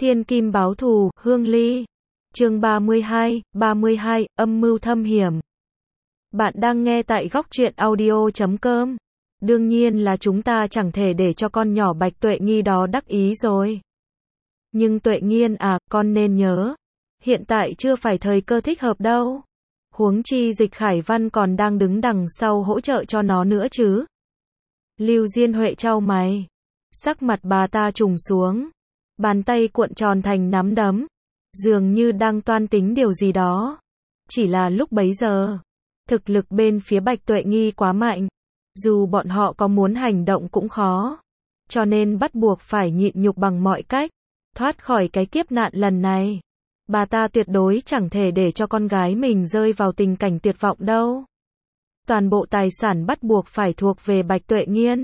Thiên kim báo thù, Hương Ly. Chương 32, âm mưu thâm hiểm. Bạn đang nghe tại góc truyện audio.com. Đương nhiên là chúng ta chẳng thể để cho con nhỏ Bạch Tuệ Nghi đó đắc ý rồi. Nhưng Tuệ Nghiên à, con nên nhớ, hiện tại chưa phải thời cơ thích hợp đâu. Huống chi Dịch Khải Văn còn đang đứng đằng sau hỗ trợ cho nó nữa chứ. Lưu Diên Huệ chau mày. Sắc mặt bà ta trùng xuống. Bàn tay cuộn tròn thành nắm đấm. Dường như đang toan tính điều gì đó. Chỉ là lúc bấy giờ, thực lực bên phía Bạch Tuệ Nghi quá mạnh. Dù bọn họ có muốn hành động cũng khó. Cho nên bắt buộc phải nhịn nhục bằng mọi cách. Thoát khỏi cái kiếp nạn lần này. Bà ta tuyệt đối chẳng thể để cho con gái mình rơi vào tình cảnh tuyệt vọng đâu. Toàn bộ tài sản bắt buộc phải thuộc về Bạch Tuệ Nghiên.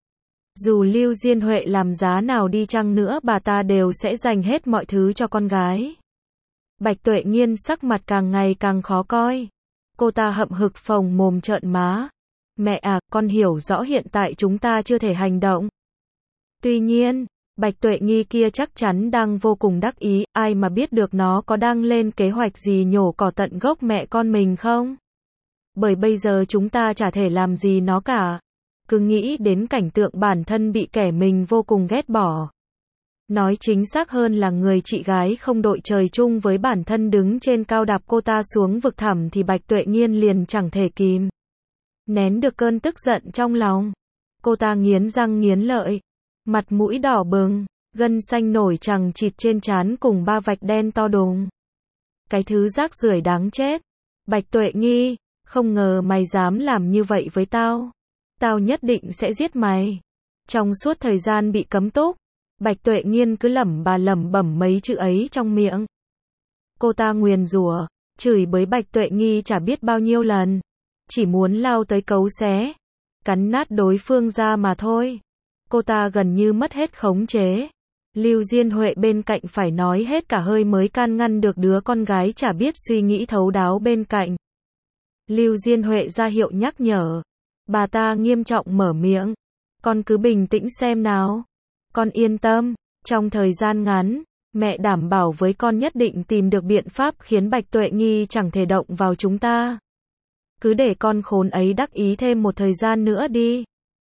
Dù Lưu Diên Huệ làm giá nào đi chăng nữa bà ta đều sẽ dành hết mọi thứ cho con gái. Bạch Tuệ Nghiên sắc mặt càng ngày càng khó coi. Cô ta hậm hực phồng mồm trợn má. Mẹ à, con hiểu rõ hiện tại chúng ta chưa thể hành động. Tuy nhiên, Bạch Tuệ Nghi kia chắc chắn đang vô cùng đắc ý, ai mà biết được nó có đang lên kế hoạch gì nhổ cỏ tận gốc mẹ con mình không? Bởi bây giờ chúng ta chả thể làm gì nó cả. Cứ nghĩ đến cảnh tượng bản thân bị kẻ mình vô cùng ghét bỏ. Nói chính xác hơn là người chị gái không đội trời chung với bản thân đứng trên cao đạp cô ta xuống vực thẳm thì Bạch Tuệ Nghiên liền chẳng thể kìm nén được cơn tức giận trong lòng. Cô ta nghiến răng nghiến lợi, mặt mũi đỏ bừng, gân xanh nổi chằng chịt trên trán cùng ba vạch đen to đùng. Cái thứ rác rưởi đáng chết. Bạch Tuệ Nghi, không ngờ mày dám làm như vậy với tao. Tao nhất định sẽ giết mày. Trong suốt thời gian bị cấm túc, Bạch Tuệ Nghiên cứ lẩm bẩm mấy chữ ấy trong miệng. Cô ta nguyền rủa, chửi bới Bạch Tuệ Nghi chả biết bao nhiêu lần. Chỉ muốn lao tới cấu xé, cắn nát đối phương ra mà thôi. Cô ta gần như mất hết khống chế. Lưu Diên Huệ bên cạnh phải nói hết cả hơi mới can ngăn được đứa con gái chả biết suy nghĩ thấu đáo bên cạnh. Lưu Diên Huệ ra hiệu nhắc nhở. Bà ta nghiêm trọng mở miệng. Con cứ bình tĩnh xem nào. Con yên tâm, trong thời gian ngắn, mẹ đảm bảo với con nhất định tìm được biện pháp khiến Bạch Tuệ Nghi chẳng thể động vào chúng ta. Cứ để con khốn ấy đắc ý thêm một thời gian nữa đi.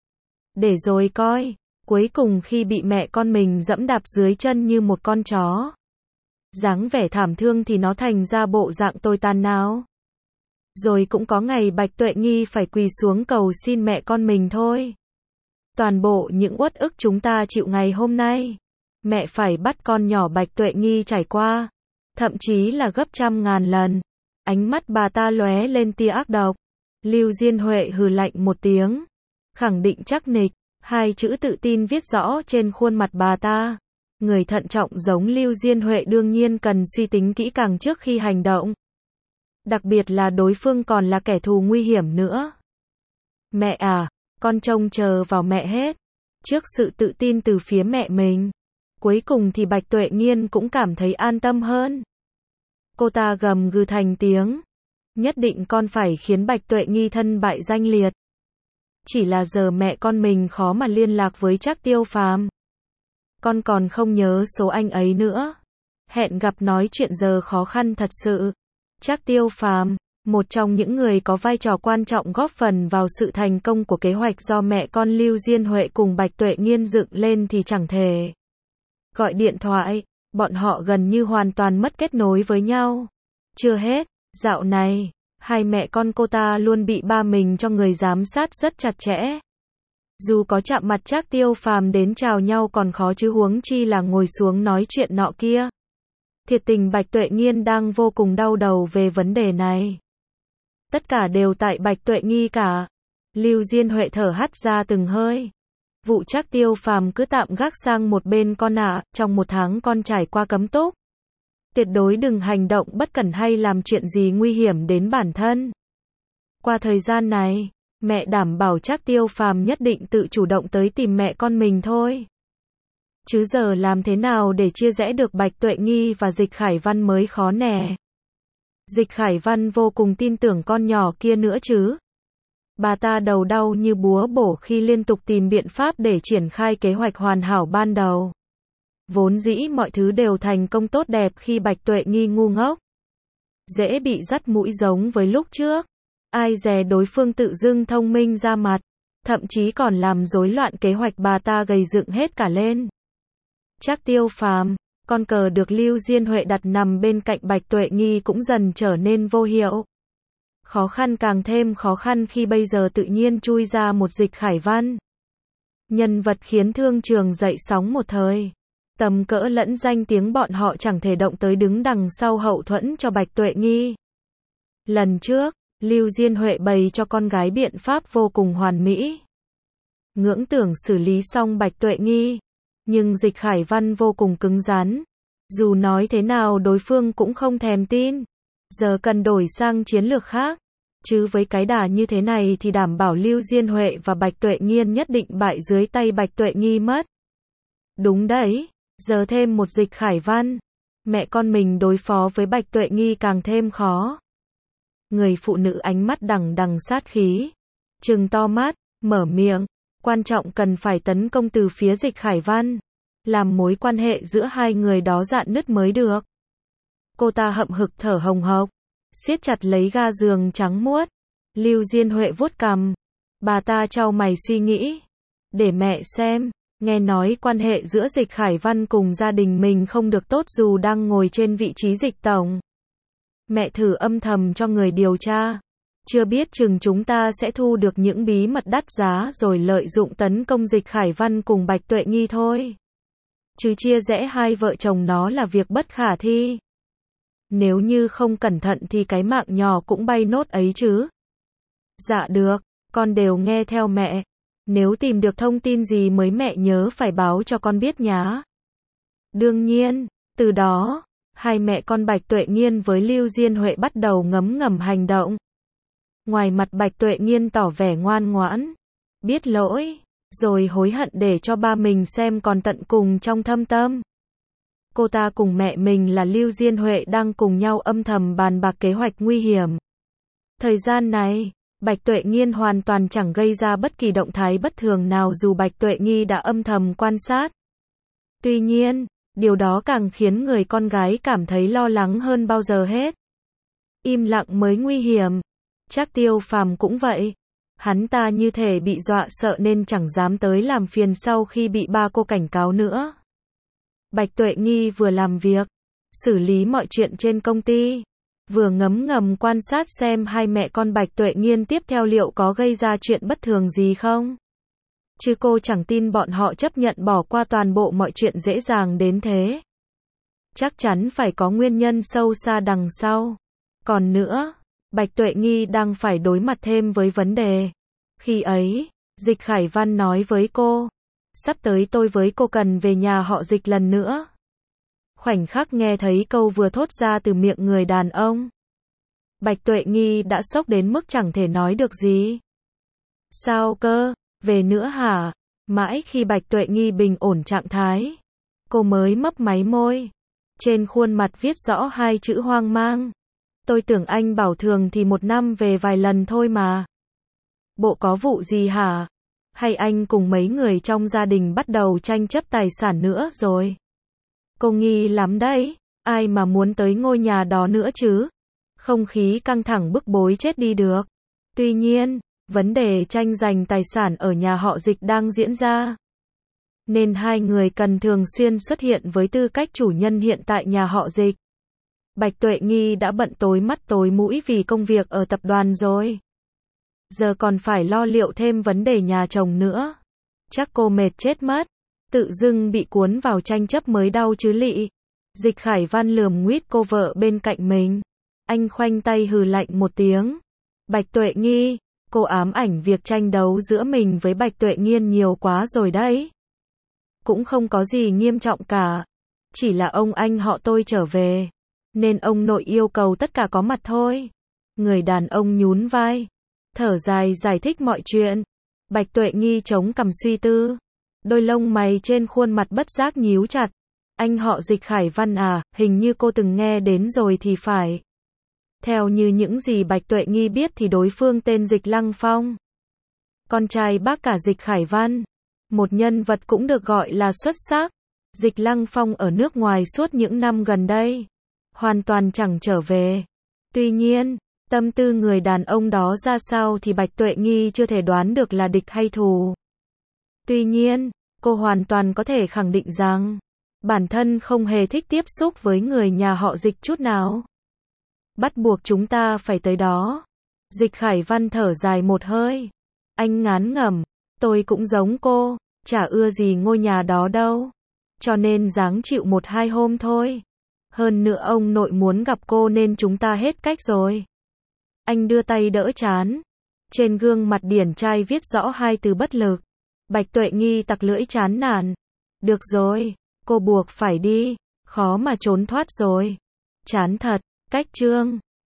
Để rồi coi, cuối cùng khi bị mẹ con mình dẫm đạp dưới chân như một con chó. Dáng vẻ thảm thương thì nó thành ra bộ dạng tồi tàn nào. Rồi cũng có ngày Bạch Tuệ Nghi phải quỳ xuống cầu xin mẹ con mình thôi. Toàn bộ những uất ức chúng ta chịu ngày hôm nay, mẹ phải bắt con nhỏ Bạch Tuệ Nghi trải qua. Thậm chí là gấp trăm ngàn lần. Ánh mắt bà ta lóe lên tia ác độc. Lưu Diên Huệ hừ lạnh một tiếng. Khẳng định chắc nịch. Hai chữ tự tin viết rõ trên khuôn mặt bà ta. Người thận trọng giống Lưu Diên Huệ đương nhiên cần suy tính kỹ càng trước khi hành động. Đặc biệt là đối phương còn là kẻ thù nguy hiểm nữa. Mẹ à, con trông chờ vào mẹ hết. Trước sự tự tin từ phía mẹ mình, cuối cùng thì Bạch Tuệ Nghiên cũng cảm thấy an tâm hơn. Cô ta gầm gừ thành tiếng. Nhất định con phải khiến Bạch Tuệ Nghi thân bại danh liệt. Chỉ là giờ mẹ con mình khó mà liên lạc với Trác Tiêu Phàm. Con còn không nhớ số anh ấy nữa. Hẹn gặp nói chuyện giờ khó khăn thật sự. Trác Tiêu Phàm, một trong những người có vai trò quan trọng góp phần vào sự thành công của kế hoạch do mẹ con Lưu Diên Huệ cùng Bạch Tuệ Nghiên dựng lên thì chẳng thể gọi điện thoại, bọn họ gần như hoàn toàn mất kết nối với nhau. Chưa hết, dạo này, hai mẹ con cô ta luôn bị ba mình cho người giám sát rất chặt chẽ. Dù có chạm mặt Trác Tiêu Phàm đến chào nhau còn khó chứ huống chi là ngồi xuống nói chuyện nọ kia. Thiệt tình Bạch Tuệ Nghiên đang vô cùng đau đầu về vấn đề này. Tất cả đều tại Bạch Tuệ Nghi cả. Lưu Diên Huệ thở hắt ra từng hơi. Vụ Trác Tiêu Phàm cứ tạm gác sang một bên con ạ, trong một tháng con trải qua cấm túc. Tuyệt đối đừng hành động bất cẩn hay làm chuyện gì nguy hiểm đến bản thân. Qua thời gian này, mẹ đảm bảo Trác Tiêu Phàm nhất định tự chủ động tới tìm mẹ con mình thôi. Chứ giờ làm thế nào để chia rẽ được Bạch Tuệ Nghi và Dịch Khải Văn mới khó nè. Dịch Khải Văn vô cùng tin tưởng con nhỏ kia nữa chứ. Bà ta đầu đau như búa bổ khi liên tục tìm biện pháp để triển khai kế hoạch hoàn hảo ban đầu. Vốn dĩ mọi thứ đều thành công tốt đẹp khi Bạch Tuệ Nghi ngu ngốc. Dễ bị dắt mũi giống với lúc trước. Ai dè đối phương tự dưng thông minh ra mặt. Thậm chí còn làm rối loạn kế hoạch bà ta gầy dựng hết cả lên. Trác Tiêu Phàm, con cờ được Lưu Diên Huệ đặt nằm bên cạnh Bạch Tuệ Nghi cũng dần trở nên vô hiệu. Khó khăn càng thêm khó khăn khi bây giờ tự nhiên chui ra một Dịch Khải Văn. Nhân vật khiến thương trường dậy sóng một thời. Tầm cỡ lẫn danh tiếng bọn họ chẳng thể động tới đứng đằng sau hậu thuẫn cho Bạch Tuệ Nghi. Lần trước, Lưu Diên Huệ bày cho con gái biện pháp vô cùng hoàn mỹ. Ngưỡng tưởng xử lý xong Bạch Tuệ Nghi. Nhưng Dịch Khải Văn vô cùng cứng rắn. Dù nói thế nào đối phương cũng không thèm tin. Giờ cần đổi sang chiến lược khác. Chứ với cái đà như thế này thì đảm bảo Lưu Diên Huệ và Bạch Tuệ Nghiên nhất định bại dưới tay Bạch Tuệ Nghi mất. Đúng đấy, giờ thêm một Dịch Khải Văn. Mẹ con mình đối phó với Bạch Tuệ Nghi càng thêm khó. Người phụ nữ ánh mắt đằng đằng sát khí. Trừng to mắt, mở miệng. Quan trọng cần phải tấn công từ phía Dịch Khải Văn. Làm mối quan hệ giữa hai người đó rạn nứt mới được. Cô ta hậm hực thở hồng hộc. Siết chặt lấy ga giường trắng muốt. Lưu Diên Huệ vuốt cằm. Bà ta chau mày suy nghĩ. Để mẹ xem. Nghe nói quan hệ giữa Dịch Khải Văn cùng gia đình mình không được tốt dù đang ngồi trên vị trí dịch tổng. Mẹ thử âm thầm cho người điều tra. Chưa biết chừng chúng ta sẽ thu được những bí mật đắt giá rồi lợi dụng tấn công Dịch Khải Văn cùng Bạch Tuệ Nghi thôi. Chứ chia rẽ hai vợ chồng nó là việc bất khả thi. Nếu như không cẩn thận thì cái mạng nhỏ cũng bay nốt ấy chứ. Dạ được, con đều nghe theo mẹ. Nếu tìm được thông tin gì mới mẹ nhớ phải báo cho con biết nhá. Đương nhiên, từ đó, hai mẹ con Bạch Tuệ Nghiên với Lưu Diên Huệ bắt đầu ngấm ngầm hành động. Ngoài mặt Bạch Tuệ Nghiên tỏ vẻ ngoan ngoãn, biết lỗi, rồi hối hận để cho ba mình xem còn tận cùng trong thâm tâm. Cô ta cùng mẹ mình là Lưu Diên Huệ đang cùng nhau âm thầm bàn bạc kế hoạch nguy hiểm. Thời gian này, Bạch Tuệ Nghiên hoàn toàn chẳng gây ra bất kỳ động thái bất thường nào dù Bạch Tuệ Nghi đã âm thầm quan sát. Tuy nhiên, điều đó càng khiến người con gái cảm thấy lo lắng hơn bao giờ hết. Im lặng mới nguy hiểm. Trác Tiêu Phàm cũng vậy. Hắn ta như thể bị dọa sợ nên chẳng dám tới làm phiền sau khi bị ba cô cảnh cáo nữa. Bạch Tuệ Nghi vừa làm việc, xử lý mọi chuyện trên công ty, vừa ngấm ngầm quan sát xem hai mẹ con Bạch Tuệ Nghiên tiếp theo liệu có gây ra chuyện bất thường gì không. Chứ cô chẳng tin bọn họ chấp nhận bỏ qua toàn bộ mọi chuyện dễ dàng đến thế. Chắc chắn phải có nguyên nhân sâu xa đằng sau. Còn nữa, Bạch Tuệ Nghi đang phải đối mặt thêm với vấn đề. Khi ấy, Dịch Khải Văn nói với cô, sắp tới tôi với cô cần về nhà họ Dịch lần nữa. Khoảnh khắc nghe thấy câu vừa thốt ra từ miệng người đàn ông, Bạch Tuệ Nghi đã sốc đến mức chẳng thể nói được gì. Sao cơ, về nữa hả? Mãi khi Bạch Tuệ Nghi bình ổn trạng thái, cô mới mấp máy môi. Trên khuôn mặt viết rõ hai chữ hoang mang. Tôi tưởng anh bảo thường thì một năm về vài lần thôi mà. Bộ có vụ gì hả? Hay anh cùng mấy người trong gia đình bắt đầu tranh chấp tài sản nữa rồi? Cô nghi lắm đấy, ai mà muốn tới ngôi nhà đó nữa chứ? Không khí căng thẳng bức bối chết đi được. Tuy nhiên, vấn đề tranh giành tài sản ở nhà họ Dịch đang diễn ra. Nên hai người cần thường xuyên xuất hiện với tư cách chủ nhân hiện tại nhà họ Dịch. Bạch Tuệ Nghi đã bận tối mắt tối mũi vì công việc ở tập đoàn rồi. Giờ còn phải lo liệu thêm vấn đề nhà chồng nữa. Chắc cô mệt chết mất. Tự dưng bị cuốn vào tranh chấp mới đau chứ lị. Dịch Khải Văn lườm nguýt cô vợ bên cạnh mình. Anh khoanh tay hừ lạnh một tiếng. Bạch Tuệ Nghi, cô ám ảnh việc tranh đấu giữa mình với Bạch Tuệ Nghiên nhiều quá rồi đấy. Cũng không có gì nghiêm trọng cả. Chỉ là ông anh họ tôi trở về. Nên ông nội yêu cầu tất cả có mặt thôi. Người đàn ông nhún vai, thở dài giải thích mọi chuyện. Bạch Tuệ Nghi chống cằm suy tư. Đôi lông mày trên khuôn mặt bất giác nhíu chặt. Anh họ Dịch Khải Văn à, hình như cô từng nghe đến rồi thì phải. Theo như những gì Bạch Tuệ Nghi biết thì đối phương tên Dịch Lăng Phong. Con trai bác cả Dịch Khải Văn. Một nhân vật cũng được gọi là xuất sắc. Dịch Lăng Phong ở nước ngoài suốt những năm gần đây, hoàn toàn chẳng trở về. Tuy nhiên, tâm tư người đàn ông đó ra sao thì Bạch Tuệ Nghi chưa thể đoán được là địch hay thù. Tuy nhiên, cô hoàn toàn có thể khẳng định rằng, bản thân không hề thích tiếp xúc với người nhà họ Dịch chút nào. Bắt buộc chúng ta phải tới đó. Dịch Khải Văn thở dài một hơi. Anh ngán ngẩm, tôi cũng giống cô, chả ưa gì ngôi nhà đó đâu. Cho nên ráng chịu 1-2 hôm thôi. Hơn nữa ông nội muốn gặp cô nên chúng ta hết cách rồi. Anh đưa tay đỡ trán. Trên gương mặt điển trai viết rõ 2 từ bất lực. Bạch Tuệ Nghi tặc lưỡi chán nản. Được rồi, cô buộc phải đi, khó mà trốn thoát rồi. Chán thật, cách chương.